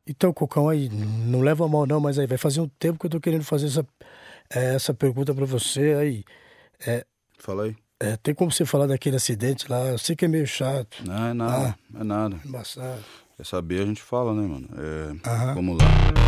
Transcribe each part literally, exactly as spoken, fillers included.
Então, Cocão, aí, não leva a mal não, mas aí vai fazer um tempo que eu tô querendo fazer essa, é, essa pergunta pra você aí. É, Fala aí. É, tem como você falar daquele acidente lá? Eu sei que é meio chato. Não, é nada, ah, é nada. Embaçado. Quer saber, a gente fala, né, mano? É, Aham. Vamos lá.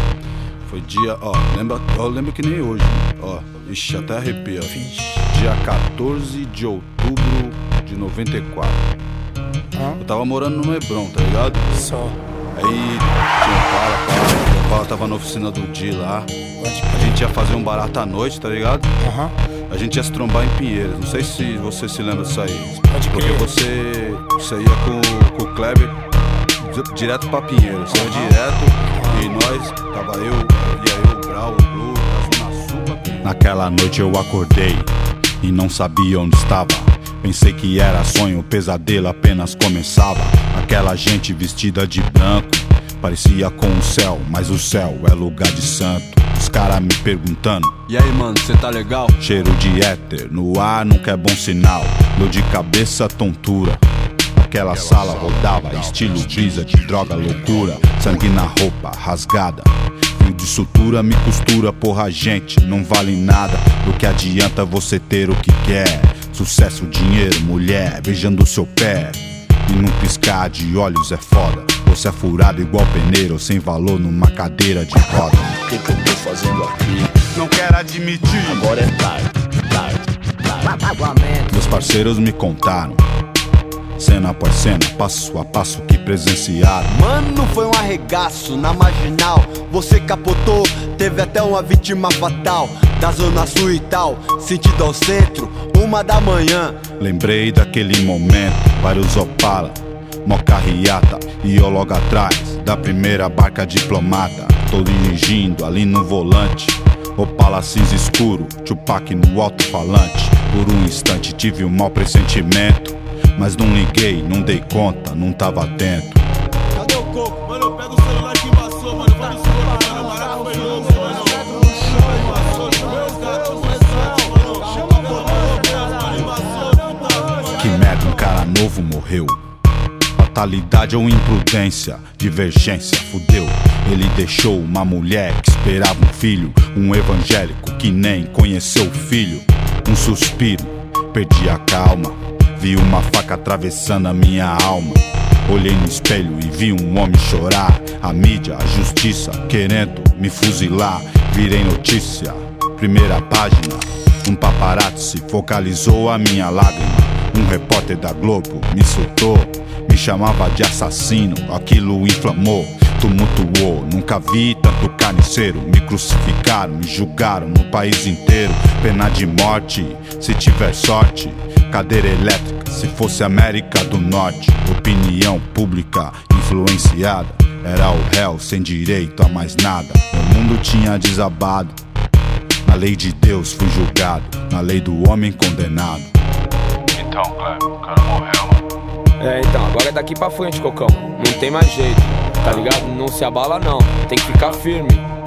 Foi dia, ó, lembra, ó, lembra que nem hoje, né? Ó, ixi, até arrepia. Dia quatorze de outubro de noventa e quatro. Ah. Eu tava morando no Hebron, tá ligado? Só. Aí tinha um cara, cara, o cara tava na oficina do Di lá. A gente ia fazer um barato à noite, tá ligado? Aham. A gente ia se trombar em Pinheiros. Não sei se você se lembra disso aí. Pode Porque crer. você, você ia com, com o Kleber di- direto pra Pinheiros. Você ia direto e nós, tava eu, ia eu, o Brau, o Blue, a Zona Sul pra Pinheiros. Naquela noite eu acordei e não sabia onde estava. Pensei que era sonho, o pesadelo apenas começava. Aquela gente vestida de branco parecia com o céu, mas o céu é lugar de santo. Os caras me perguntando: e aí, mano, cê tá legal? Cheiro de éter, no ar nunca é bom sinal. Dor de cabeça, tontura. Aquela sala rodava, estilo brisa de droga, loucura. Sangue na roupa, rasgada. Fio de sutura me costura, porra, gente, não vale nada. Do que adianta você ter o que quer? Sucesso, dinheiro, mulher, beijando seu pé. E num piscar de olhos é foda. Você é furado igual peneiro, sem valor numa cadeira de roda. O que que eu tô fazendo aqui? Não quero admitir. Agora é tarde, tarde, tarde. Meus parceiros me contaram, cena após cena, passo a passo que presenciaram. Mano, foi um arregaço na marginal. Você capotou, teve até uma vítima fatal. Da zona sul e tal, sentido ao centro, uma da manhã. Lembrei daquele momento, vários Opala, mó carreata, e eu logo atrás da primeira barca diplomata. Tô dirigindo ali no volante, Opala cinza escuro, Tupac no alto-falante. Por um instante tive um mau pressentimento, mas não liguei, não dei conta, não tava atento. Cadê o coco? Mano, pega o celular que embaçou, mano. Vamos embora, mano. Maravilhoso, mano. Que merda, um cara novo morreu. Fatalidade ou imprudência, divergência, fudeu. Ele deixou uma mulher que esperava um filho, um evangélico que nem conheceu o filho. Um suspiro, perdi a calma, vi uma faca atravessando a minha alma. Olhei no espelho e vi um homem chorar. A mídia, a justiça, querendo me fuzilar. Virei notícia, primeira página. Um paparazzi focalizou a minha lágrima. Um repórter da Globo me soltou, me chamava de assassino. Aquilo inflamou, tumultuou. Nunca vi tanto carniceiro. Me crucificaram, me julgaram no país inteiro. Pena de morte, se tiver sorte. Cadeira elétrica, se fosse América do Norte. Opinião pública influenciada. Era o réu sem direito a mais nada. O mundo tinha desabado. Na lei de Deus fui julgado, na lei do homem condenado. Então, Kleber, o cara morreu, mano. É, então, agora é daqui pra frente, Cocão. Não tem mais jeito, tá ligado? Não se abala não, tem que ficar firme.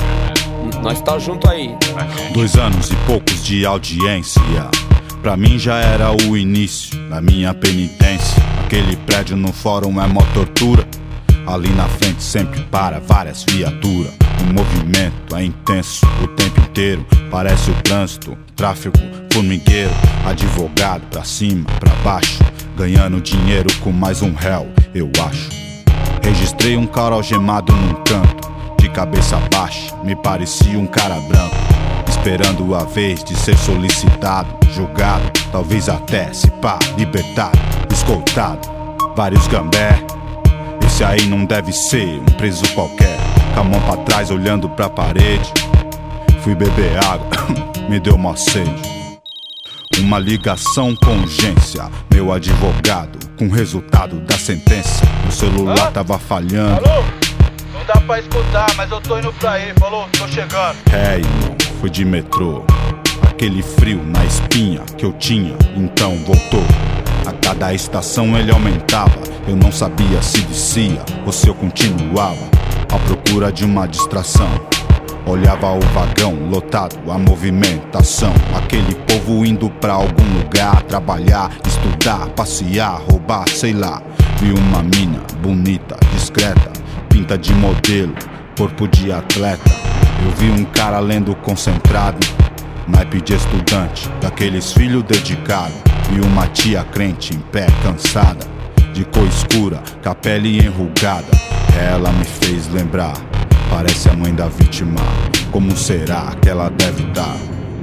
N- Nós tá junto aí. Dois anos e poucos de audiência, pra mim já era o início da minha penitência. Aquele prédio no fórum é mó tortura. Ali na frente sempre para várias viaturas. O movimento é intenso o tempo inteiro. Parece o trânsito, tráfego, formigueiro. Advogado pra cima, pra baixo, ganhando dinheiro com mais um réu, eu acho. Registrei um cara algemado num canto, de cabeça baixa, me parecia um cara branco. Esperando a vez de ser solicitado, julgado, talvez até se pá, libertado, escoltado. Vários gambé, esse aí não deve ser um preso qualquer. Com a mão pra trás olhando pra parede. Fui beber água, me deu mó sede. Uma ligação com urgência, meu advogado, com o resultado da sentença. Meu celular tava falhando. Alô? Não dá pra escutar, mas eu tô indo pra aí, falou, tô chegando. É, irmão, fui de metrô. Aquele frio na espinha que eu tinha, então voltou. A cada estação ele aumentava. Eu não sabia se descia ou se eu continuava à procura de uma distração. Olhava o vagão lotado, a movimentação. Aquele povo indo pra algum lugar, trabalhar, estudar, passear, roubar, sei lá. Vi uma mina bonita, discreta, pinta de modelo, corpo de atleta. Eu vi um cara lendo concentrado, naipe de estudante, daqueles filhos dedicados. E uma tia crente em pé, cansada, de cor escura, com a pele enrugada. Ela me fez lembrar, parece a mãe da vítima. Como será que ela deve estar?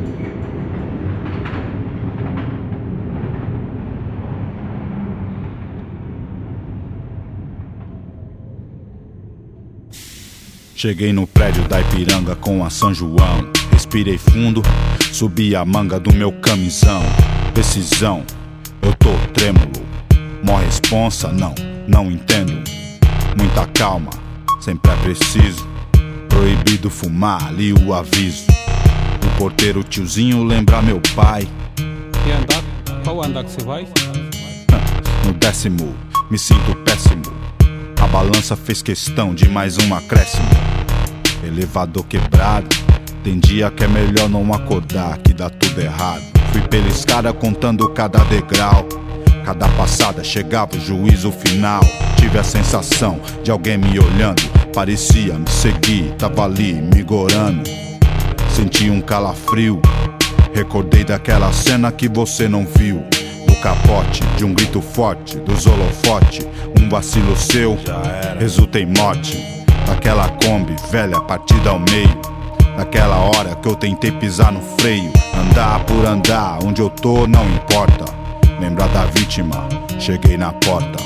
Cheguei no prédio da Ipiranga com a São João. Respirei fundo, subi a manga do meu camisão. Decisão, eu tô trêmulo. Mó responsa, não, não entendo. Muita calma, sempre é preciso. Proibido fumar, li o aviso. O porteiro tiozinho lembra meu pai. E andar? Qual andar que você vai? No décimo, me sinto péssimo. A balança fez questão de mais um acréscimo. Elevador quebrado, tem dia que é melhor não acordar, que dá tudo errado. Fui pela escada contando cada degrau. Cada passada chegava o juízo final. Tive a sensação de alguém me olhando. Parecia me seguir, tava ali me gorando. Senti um calafrio. Recordei daquela cena que você não viu. Do capote, de um grito forte, dos holofote. Um vacilo seu, resulta em morte. Daquela Kombi, velha, partida ao meio. Daquela hora que eu tentei pisar no freio. Andar por andar, onde eu tô não importa. Lembrar da vítima, cheguei na porta.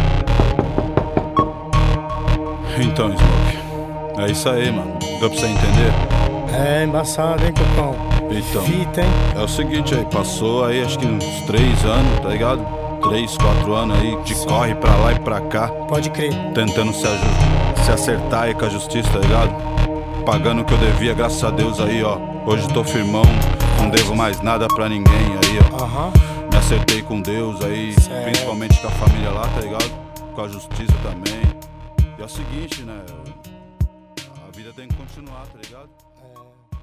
Então, Smoke, é isso aí, mano. Deu pra você entender? É embaçado, hein, Cocão? Então, Fita, hein? é o seguinte aí, passou aí acho que uns três anos, tá ligado? Três, quatro anos aí, de Sim. corre pra lá e pra cá. Pode crer. Tentando se, se acertar aí com a justiça, tá ligado? Pagando o que eu devia, graças a Deus aí, ó. Hoje tô firmão, não devo mais nada pra ninguém aí, ó. Aham. Me acertei com Deus aí, Certo. principalmente com a família lá, tá ligado? Com a justiça também. E é o seguinte, né? A vida tem que continuar, tá ligado? É.